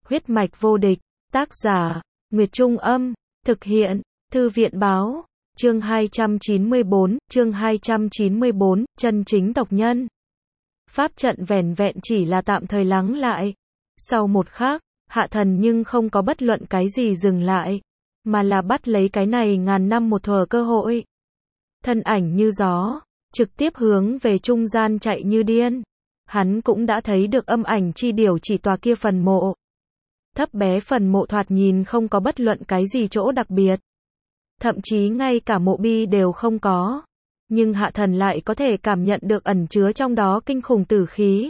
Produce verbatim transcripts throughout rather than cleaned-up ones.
Huyết mạch vô địch, tác giả, Nguyệt Trung Âm, thực hiện, Thư viện Báo, chương hai trăm chín mươi bốn, chương hai trăm chín mươi bốn, chân chính tộc nhân. Pháp trận vẻn vẹn chỉ là tạm thời lắng lại. Sau một khắc, Hạ Thần nhưng không có bất luận cái gì dừng lại, mà là bắt lấy cái này ngàn năm một thuở cơ hội. Thân ảnh như gió, trực tiếp hướng về trung gian chạy như điên. Hắn cũng đã thấy được âm ảnh chi điểu chỉ tòa kia phần mộ. Thấp bé phần mộ thoạt nhìn không có bất luận cái gì chỗ đặc biệt. Thậm chí ngay cả mộ bi đều không có. Nhưng Hạ Thần lại có thể cảm nhận được ẩn chứa trong đó kinh khủng tử khí.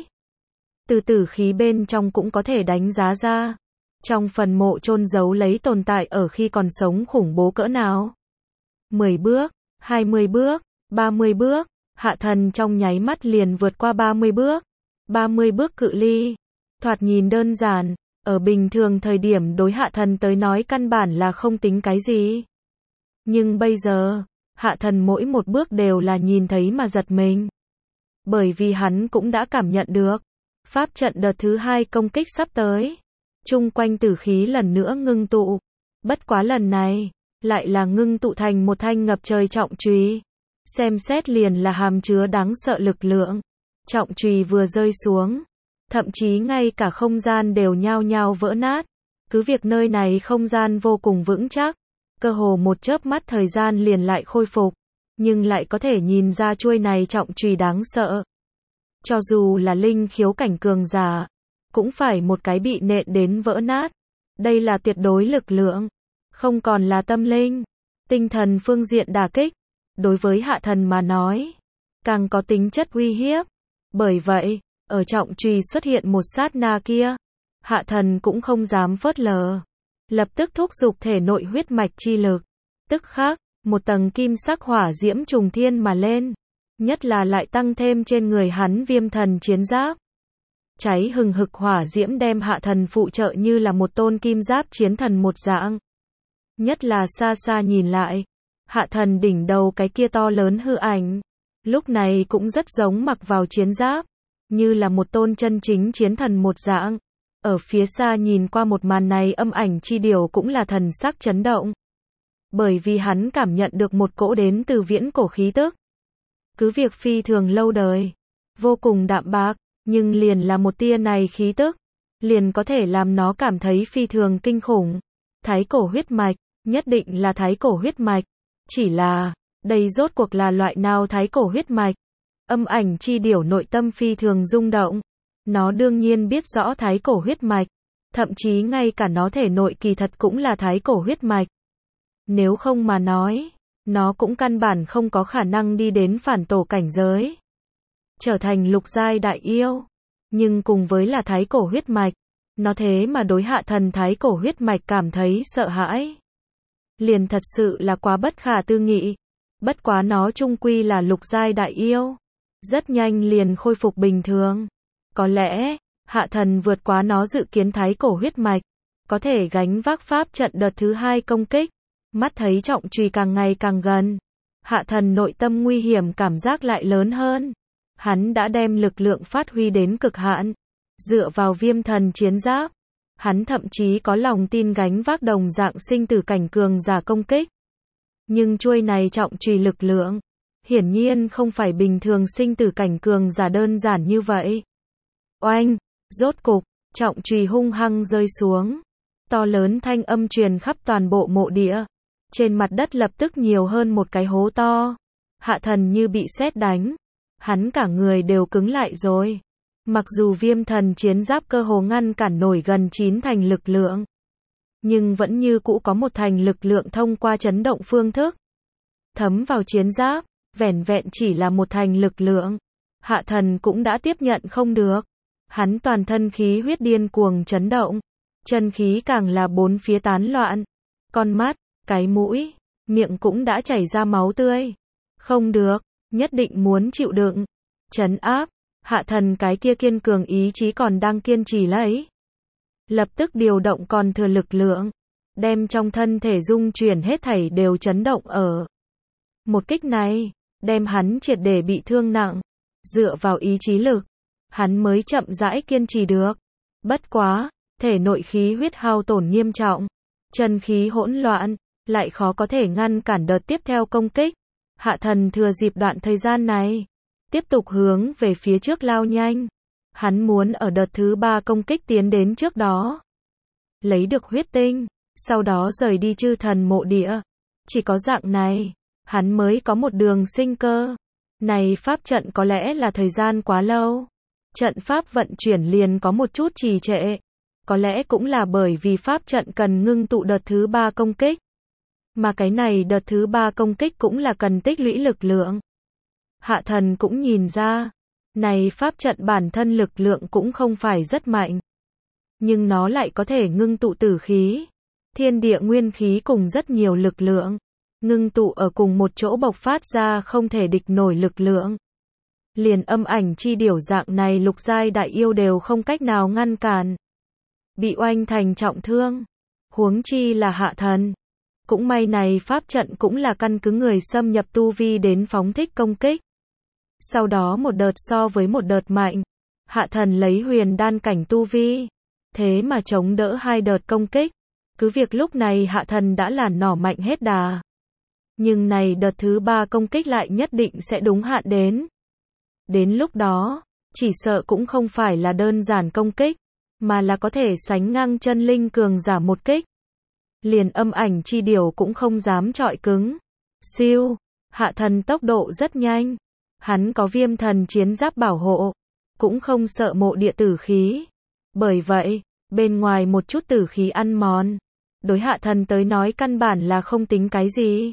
Từ tử khí bên trong cũng có thể đánh giá ra. Trong phần mộ chôn giấu lấy tồn tại ở khi còn sống khủng bố cỡ nào. mười bước, hai mươi bước, ba mươi bước, Hạ Thần trong nháy mắt liền vượt qua ba mươi bước. ba mươi bước cự ly. Thoạt nhìn đơn giản, ở bình thường thời điểm đối Hạ Thần tới nói căn bản là không tính cái gì. Nhưng bây giờ, Hạ Thần mỗi một bước đều là nhìn thấy mà giật mình. Bởi vì hắn cũng đã cảm nhận được. Pháp trận đợt thứ hai công kích sắp tới. Chung quanh tử khí lần nữa ngưng tụ. Bất quá lần này, lại là ngưng tụ thành một thanh ngập trời trọng chùy. Xem xét liền là hàm chứa đáng sợ lực lượng. Trọng chùy vừa rơi xuống. Thậm chí ngay cả không gian đều nhao nhao vỡ nát. Cứ việc nơi này không gian vô cùng vững chắc. Cơ hồ một chớp mắt thời gian liền lại khôi phục. Nhưng lại có thể nhìn ra chuôi này trọng chùy đáng sợ. Cho dù là linh khiếu cảnh cường giả, cũng phải một cái bị nện đến vỡ nát. Đây là tuyệt đối lực lượng. Không còn là tâm linh, tinh thần phương diện đả kích. Đối với Hạ Thần mà nói, càng có tính chất uy hiếp. Bởi vậy, ở trọng chùy xuất hiện một sát na kia, Hạ Thần cũng không dám phớt lờ. Lập tức thúc giục thể nội huyết mạch chi lực. Tức khắc, một tầng kim sắc hỏa diễm trùng thiên mà lên. Nhất là lại tăng thêm trên người hắn viêm thần chiến giáp. Cháy hừng hực hỏa diễm đem Hạ Thần phụ trợ như là một tôn kim giáp chiến thần một dạng. Nhất là xa xa nhìn lại, Hạ Thần đỉnh đầu cái kia to lớn hư ảnh. Lúc này cũng rất giống mặc vào chiến giáp. Như là một tôn chân chính chiến thần một dạng. Ở phía xa nhìn qua một màn này âm ảnh chi điểu cũng là thần sắc chấn động. Bởi vì hắn cảm nhận được một cỗ đến từ viễn cổ khí tức. Cứ việc phi thường lâu đời, vô cùng đạm bạc, nhưng liền là một tia này khí tức, liền có thể làm nó cảm thấy phi thường kinh khủng. Thái cổ huyết mạch, nhất định là thái cổ huyết mạch. Chỉ là, đây rốt cuộc là loại nào thái cổ huyết mạch? Âm ảnh chi điểu nội tâm phi thường rung động. Nó đương nhiên biết rõ thái cổ huyết mạch. Thậm chí ngay cả nó thể nội kỳ thật cũng là thái cổ huyết mạch. Nếu không mà nói, nó cũng căn bản không có khả năng đi đến phản tổ cảnh giới. Trở thành lục giai đại yêu. Nhưng cùng với là thái cổ huyết mạch, nó thế mà đối Hạ Thần thái cổ huyết mạch cảm thấy sợ hãi. Liền thật sự là quá bất khả tư nghị. Bất quá nó chung quy là lục giai đại yêu. Rất nhanh liền khôi phục bình thường. Có lẽ, Hạ Thần vượt quá nó dự kiến thái cổ huyết mạch. Có thể gánh vác pháp trận đợt thứ hai công kích. Mắt thấy trọng chùy càng ngày càng gần. Hạ Thần nội tâm nguy hiểm cảm giác lại lớn hơn. Hắn đã đem lực lượng phát huy đến cực hạn. Dựa vào viêm thần chiến giáp. Hắn thậm chí có lòng tin gánh vác đồng dạng sinh tử cảnh cường giả công kích. Nhưng chuôi này trọng chùy lực lượng. Hiển nhiên không phải bình thường sinh tử cảnh cường giả đơn giản như vậy. Oanh, rốt cục, trọng chùy hung hăng rơi xuống. To lớn thanh âm truyền khắp toàn bộ mộ địa. Trên mặt đất lập tức nhiều hơn một cái hố to. Hạ Thần như bị sét đánh. Hắn cả người đều cứng lại rồi. Mặc dù viêm thần chiến giáp cơ hồ ngăn cản nổi gần chín thành lực lượng. Nhưng vẫn như cũ có một thành lực lượng thông qua chấn động phương thức. Thấm vào chiến giáp, vẻn vẹn chỉ là một thành lực lượng. Hạ Thần cũng đã tiếp nhận không được. Hắn toàn thân khí huyết điên cuồng chấn động. Chân khí càng là bốn phía tán loạn. Con mắt, cái mũi, miệng cũng đã chảy ra máu tươi. Không được, nhất định muốn chịu đựng. Trấn áp, Hạ Thần cái kia kiên cường ý chí còn đang kiên trì lấy. Lập tức điều động còn thừa lực lượng. Đem trong thân thể dung chuyển hết thảy đều chấn động ở. Một kích này, đem hắn triệt để bị thương nặng. Dựa vào ý chí lực, hắn mới chậm rãi kiên trì được. Bất quá, thể nội khí huyết hao tổn nghiêm trọng, chân khí hỗn loạn, lại khó có thể ngăn cản đợt tiếp theo công kích. Hạ thần thừa dịp đoạn thời gian này, tiếp tục hướng về phía trước lao nhanh. Hắn muốn ở đợt thứ ba công kích tiến đến trước đó, lấy được huyết tinh, sau đó rời đi chư thần mộ địa. Chỉ có dạng này, hắn mới có một đường sinh cơ. Này pháp trận có lẽ là thời gian quá lâu, trận pháp vận chuyển liền có một chút trì trệ. Có lẽ cũng là bởi vì pháp trận cần ngưng tụ đợt thứ ba công kích. Mà cái này đợt thứ ba công kích cũng là cần tích lũy lực lượng. Hạ thần cũng nhìn ra, này pháp trận bản thân lực lượng cũng không phải rất mạnh. Nhưng nó lại có thể ngưng tụ tử khí, thiên địa nguyên khí cùng rất nhiều lực lượng. Ngưng tụ ở cùng một chỗ bộc phát ra không thể địch nổi lực lượng. Liền âm ảnh chi điểu dạng này lục giai đại yêu đều không cách nào ngăn cản. Bị oanh thành trọng thương. Huống chi là hạ thần. Cũng may này pháp trận cũng là căn cứ người xâm nhập tu vi đến phóng thích công kích. Sau đó một đợt so với một đợt mạnh. Hạ thần lấy huyền đan cảnh tu vi. Thế mà chống đỡ hai đợt công kích. Cứ việc lúc này hạ thần đã là nỏ mạnh hết đà. Nhưng này đợt thứ ba công kích lại nhất định sẽ đúng hạn đến. Đến lúc đó, chỉ sợ cũng không phải là đơn giản công kích, mà là có thể sánh ngang chân linh cường giả một kích. Liền âm ảnh chi điểu cũng không dám chọi cứng. Siêu, hạ thần tốc độ rất nhanh. Hắn có viêm thần chiến giáp bảo hộ, cũng không sợ mộ địa tử khí. Bởi vậy, bên ngoài một chút tử khí ăn mòn, đối hạ thần tới nói căn bản là không tính cái gì.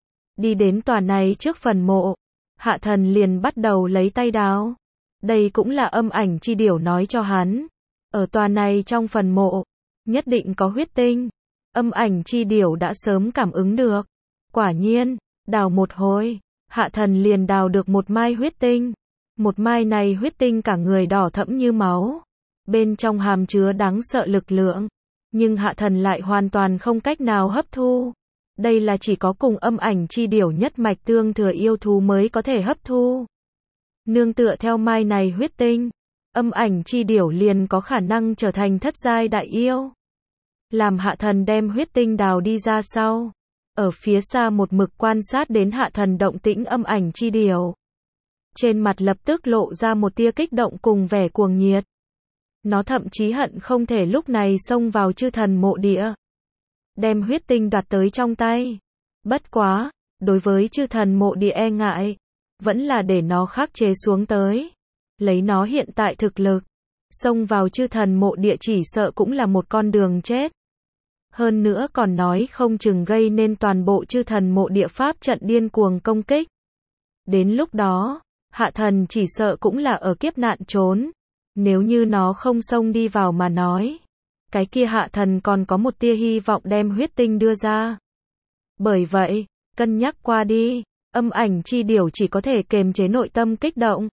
Đi đến tòa này trước phần mộ, hạ thần liền bắt đầu lấy tay đào. Đây cũng là âm ảnh chi điểu nói cho hắn. Ở tòa này trong phần mộ, nhất định có huyết tinh. Âm ảnh chi điểu đã sớm cảm ứng được. Quả nhiên, đào một hồi, hạ thần liền đào được một mai huyết tinh. Một mai này huyết tinh cả người đỏ thẫm như máu. Bên trong hàm chứa đáng sợ lực lượng. Nhưng hạ thần lại hoàn toàn không cách nào hấp thu. Đây là chỉ có cùng âm ảnh chi điểu nhất mạch tương thừa yêu thú mới có thể hấp thu. Nương tựa theo mai này huyết tinh, âm ảnh chi điểu liền có khả năng trở thành thất giai đại yêu. Làm hạ thần đem huyết tinh đào đi ra sau. Ở phía xa một mực quan sát đến hạ thần động tĩnh âm ảnh chi điểu. Trên mặt lập tức lộ ra một tia kích động cùng vẻ cuồng nhiệt. Nó thậm chí hận không thể lúc này xông vào chư thần mộ địa. Đem huyết tinh đoạt tới trong tay. Bất quá, đối với chư thần mộ địa e ngại, vẫn là để nó khắc chế xuống tới. Lấy nó hiện tại thực lực, xông vào chư thần mộ địa chỉ sợ cũng là một con đường chết. Hơn nữa còn nói không chừng gây nên toàn bộ chư thần mộ địa pháp trận điên cuồng công kích. Đến lúc đó, hạ thần chỉ sợ cũng là ở kiếp nạn trốn. Nếu như nó không xông đi vào mà nói, cái kia hạ thần còn có một tia hy vọng đem huyết tinh đưa ra. Bởi vậy, cân nhắc qua đi, âm ảnh chi điểu chỉ có thể kềm chế nội tâm kích động.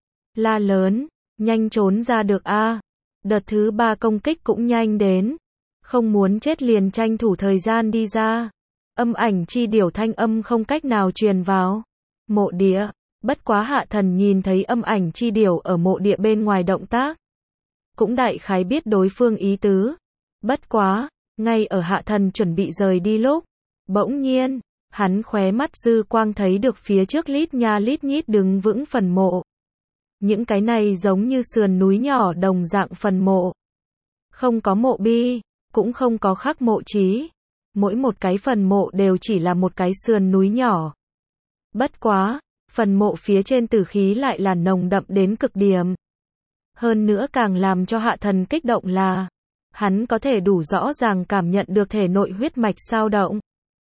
La lớn, nhanh trốn ra được a. Đợt thứ ba công kích cũng nhanh đến. Không muốn chết liền tranh thủ thời gian đi ra. Âm ảnh chi điểu thanh âm không cách nào truyền vào mộ địa. Bất quá hạ thần nhìn thấy âm ảnh chi điểu ở mộ địa bên ngoài động tác. Cũng đại khái biết đối phương ý tứ. Bất quá, ngay ở hạ thần chuẩn bị rời đi lúc. Bỗng nhiên, hắn khóe mắt dư quang thấy được phía trước lít nha lít nhít đứng vững phần mộ. Những cái này giống như sườn núi nhỏ đồng dạng phần mộ. Không có mộ bi, cũng không có khắc mộ chí. Mỗi một cái phần mộ đều chỉ là một cái sườn núi nhỏ. Bất quá, phần mộ phía trên tử khí lại là nồng đậm đến cực điểm. Hơn nữa càng làm cho hạ thần kích động là, hắn có thể đủ rõ ràng cảm nhận được thể nội huyết mạch sao động.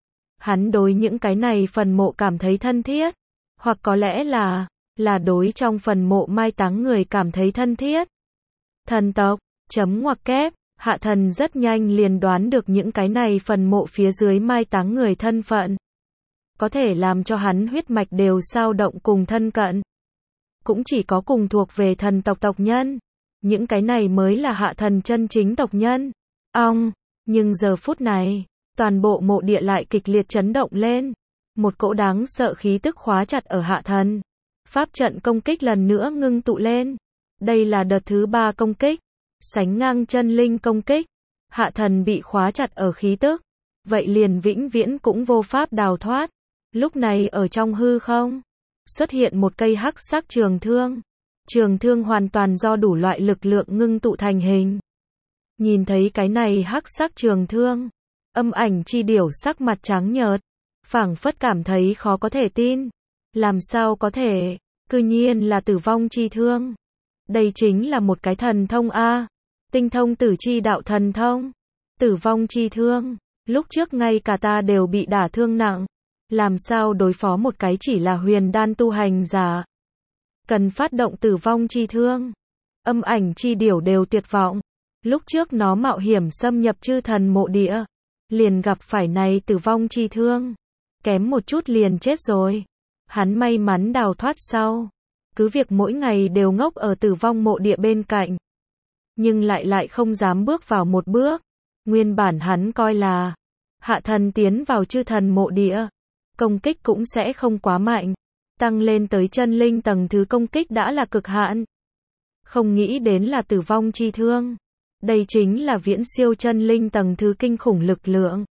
Hắn đối những cái này phần mộ cảm thấy thân thiết, hoặc có lẽ là, là đối trong phần mộ mai táng người cảm thấy thân thiết. Thần tộc, chấm ngoặc kép, hạ thần rất nhanh liền đoán được những cái này phần mộ phía dưới mai táng người thân phận. Có thể làm cho hắn huyết mạch đều sao động cùng thân cận. Cũng chỉ có cùng thuộc về thần tộc tộc nhân. Những cái này mới là hạ thần chân chính tộc nhân. Ong, nhưng giờ phút này, toàn bộ mộ địa lại kịch liệt chấn động lên. Một cỗ đáng sợ khí tức khóa chặt ở hạ thần. Pháp trận công kích lần nữa ngưng tụ lên. Đây là đợt thứ ba công kích. Sánh ngang chân linh công kích. Hạ thần bị khóa chặt ở khí tức, vậy liền vĩnh viễn cũng vô pháp đào thoát. Lúc này ở trong hư không, xuất hiện một cây hắc sắc trường thương. Trường thương hoàn toàn do đủ loại lực lượng ngưng tụ thành hình. Nhìn thấy cái này hắc sắc trường thương, Âm Ảnh Chi Điểu sắc mặt trắng nhợt, phảng phất cảm thấy khó có thể tin. Làm sao có thể, cư nhiên là Tử Vong Chi Thương. Đây chính là một cái thần thông a, tinh thông tử chi đạo thần thông. Tử Vong Chi Thương, lúc trước ngay cả ta đều bị đả thương nặng, làm sao đối phó một cái chỉ là huyền đan tu hành giả. Cần phát động Tử Vong Chi Thương. Âm Ảnh Chi Điểu đều tuyệt vọng. Lúc trước nó mạo hiểm xâm nhập chư thần mộ địa, liền gặp phải này Tử Vong Chi Thương, kém một chút liền chết rồi. Hắn may mắn đào thoát sau, cứ việc mỗi ngày đều ngốc ở tử vong mộ địa bên cạnh, nhưng lại lại không dám bước vào một bước. Nguyên bản hắn coi là hạ thần tiến vào chư thần mộ địa, công kích cũng sẽ không quá mạnh, tăng lên tới chân linh tầng thứ công kích đã là cực hạn. Không nghĩ đến là Tử Vong Chi Thương. Đây chính là viễn siêu chân linh tầng thứ kinh khủng lực lượng.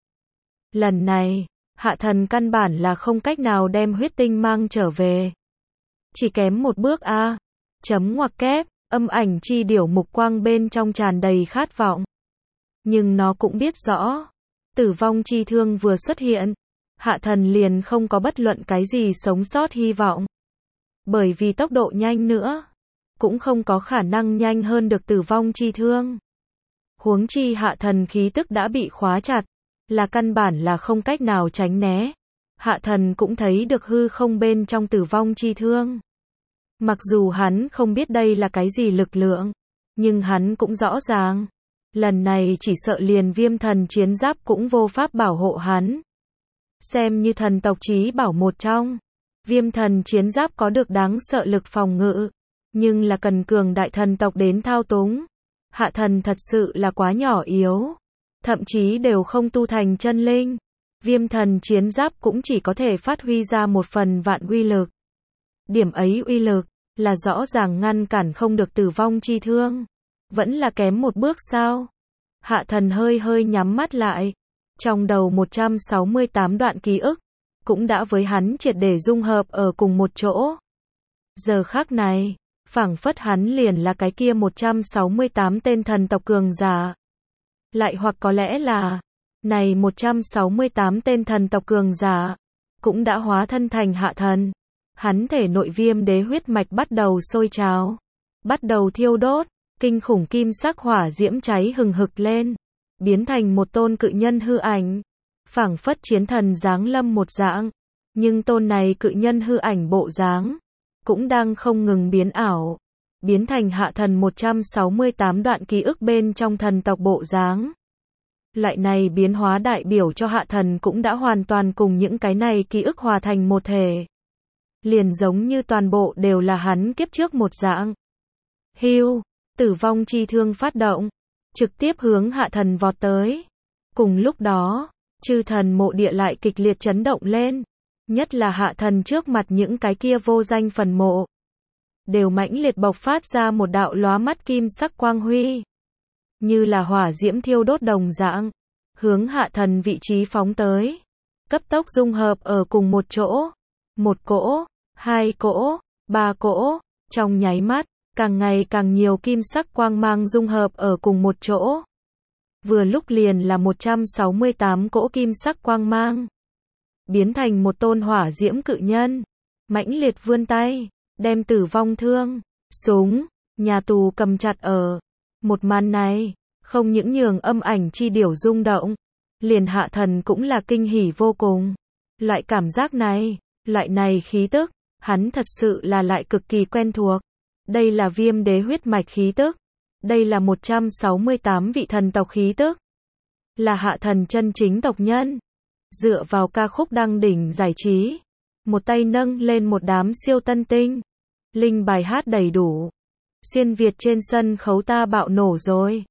Lần này, hạ thần căn bản là không cách nào đem huyết tinh mang trở về. Chỉ kém một bước a. À. Chấm ngoặc kép, Âm Ảnh Chi Điểu mục quang bên trong tràn đầy khát vọng. Nhưng nó cũng biết rõ, Tử Vong Chi Thương vừa xuất hiện, hạ thần liền không có bất luận cái gì sống sót hy vọng. Bởi vì tốc độ nhanh nữa, cũng không có khả năng nhanh hơn được Tử Vong Chi Thương. Huống chi hạ thần khí tức đã bị khóa chặt, là căn bản là không cách nào tránh né. Hạ thần cũng thấy được hư không bên trong Tử Vong Chi Thương. Mặc dù hắn không biết đây là cái gì lực lượng, nhưng hắn cũng rõ ràng, lần này chỉ sợ liền Viêm Thần Chiến Giáp cũng vô pháp bảo hộ hắn. Xem như thần tộc chí bảo một trong, Viêm Thần Chiến Giáp có được đáng sợ lực phòng ngự, nhưng là cần cường đại thần tộc đến thao túng. Hạ thần thật sự là quá nhỏ yếu, thậm chí đều không tu thành chân linh. Viêm Thần Chiến Giáp cũng chỉ có thể phát huy ra một phần vạn uy lực. Điểm ấy uy lực, là rõ ràng ngăn cản không được Tử Vong Chi Thương. Vẫn là kém một bước sao? Hạ thần hơi hơi nhắm mắt lại. Trong đầu một trăm sáu mươi tám đoạn ký ức, cũng đã với hắn triệt để dung hợp ở cùng một chỗ. Giờ khắc này, phảng phất hắn liền là cái kia một trăm sáu mươi tám tên thần tộc cường giả. Lại hoặc có lẽ là, này một trăm sáu mươi tám tên thần tộc cường giả, cũng đã hóa thân thành hạ thần. Hắn thể nội viêm đế huyết mạch bắt đầu sôi trào, bắt đầu thiêu đốt, kinh khủng kim sắc hỏa diễm cháy hừng hực lên, biến thành một tôn cự nhân hư ảnh, phảng phất chiến thần giáng lâm một dạng. Nhưng tôn này cự nhân hư ảnh bộ dáng, cũng đang không ngừng biến ảo, biến thành hạ thần một trăm sáu mươi tám đoạn ký ức bên trong thần tộc bộ dáng. Loại này biến hóa đại biểu cho hạ thần cũng đã hoàn toàn cùng những cái này ký ức hòa thành một thể. Liền giống như toàn bộ đều là hắn kiếp trước một dạng. Hưu, Tử Vong Chi Thương phát động, trực tiếp hướng hạ thần vọt tới. Cùng lúc đó, chư thần mộ địa lại kịch liệt chấn động lên. Nhất là hạ thần trước mặt những cái kia vô danh phần mộ, đều mãnh liệt bộc phát ra một đạo lóa mắt kim sắc quang huy, như là hỏa diễm thiêu đốt đồng dạng, hướng hạ thần vị trí phóng tới, cấp tốc dung hợp ở cùng một chỗ. Một cỗ, hai cỗ, ba cỗ, trong nháy mắt, càng ngày càng nhiều kim sắc quang mang dung hợp ở cùng một chỗ. Vừa lúc liền là một trăm sáu mươi tám cỗ kim sắc quang mang, biến thành một tôn hỏa diễm cự nhân, mãnh liệt vươn tay, đem Tử Vong Thương, súng, nhà tù cầm chặt ở. Một màn này, không những nhường Âm Ảnh Chi Điểu rung động, liền hạ thần cũng là kinh hỉ vô cùng. Loại cảm giác này, loại này khí tức, hắn thật sự là lại cực kỳ quen thuộc. Đây là viêm đế huyết mạch khí tức. Đây là một trăm sáu mươi tám vị thần tộc khí tức. Là hạ thần chân chính tộc nhân. Dựa vào ca khúc đăng đỉnh giải trí, một tay nâng lên một đám siêu tân tinh. Linh bài hát đầy đủ. Xuyên Việt trên sân khấu ta bạo nổ rồi.